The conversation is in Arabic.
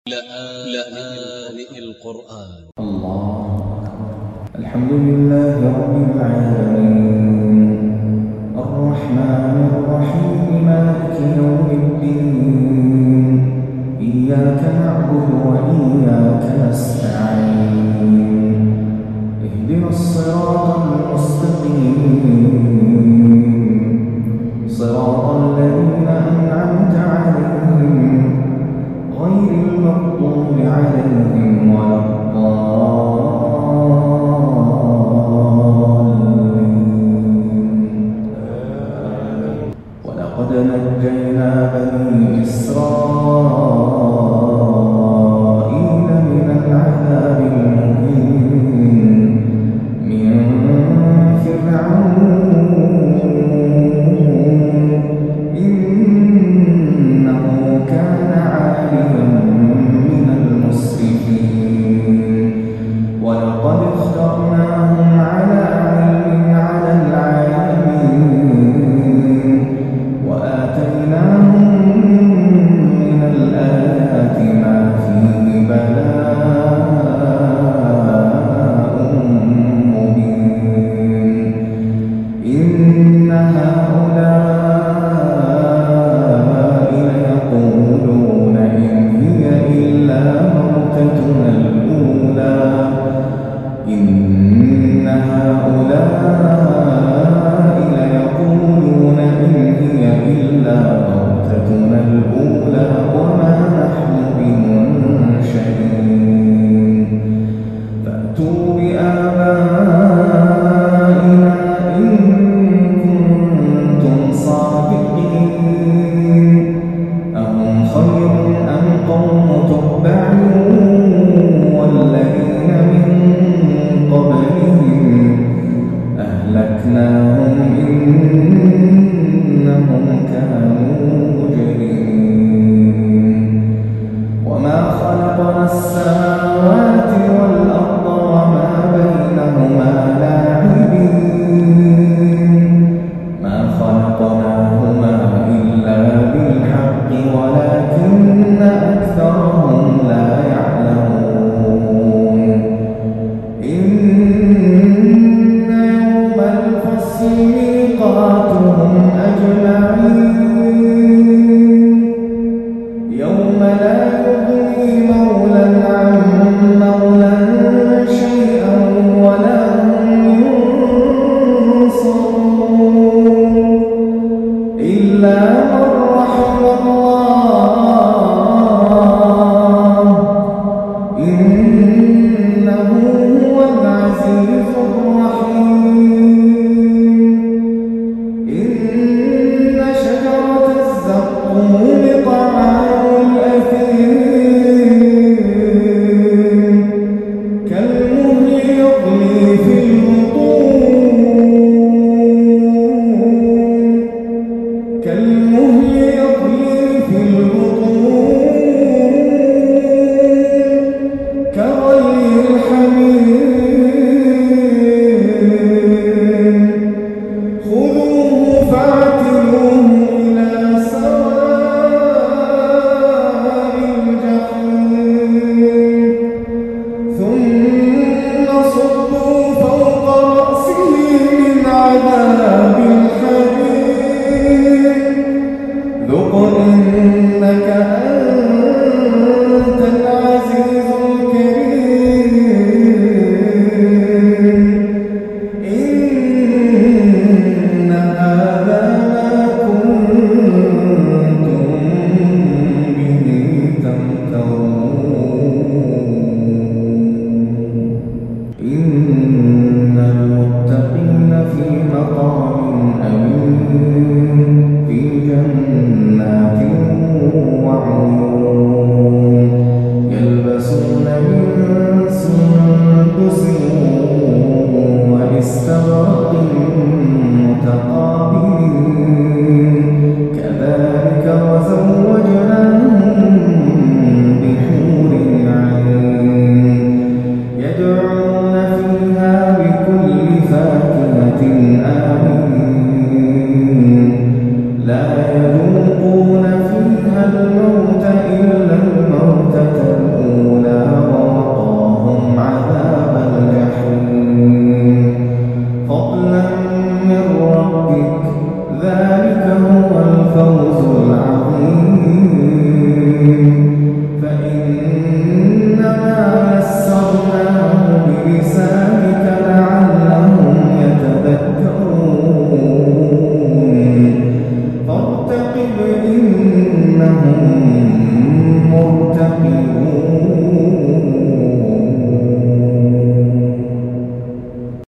لآن القرآن الله الحمد لله رب العالمين الرحمن الرحيم مالك يوم الدين إياك نعبد وإياك نستعين اهدنا الصراط المستقيم صراط الذين أنعمت عليهم غير المغضوب عليهم ولا الضالين. ولقد نجينا بني إسرائيل من العذاب المهين من فرعون إنه كان عاليا من المسرفين ولقد اخترناهم على علم على العالمين وآتيناهم من الآيات ما فيه بلاء مبين إن هؤلاء ليقولون إن هي إلا موتتنا الأولى إن هؤلاء ليقولون إن هي إلا موتتنا الأولى وما نحن بمنشرين فأتوا بآبائنا إن كنتم صادقين أهم خير أم قوم تبع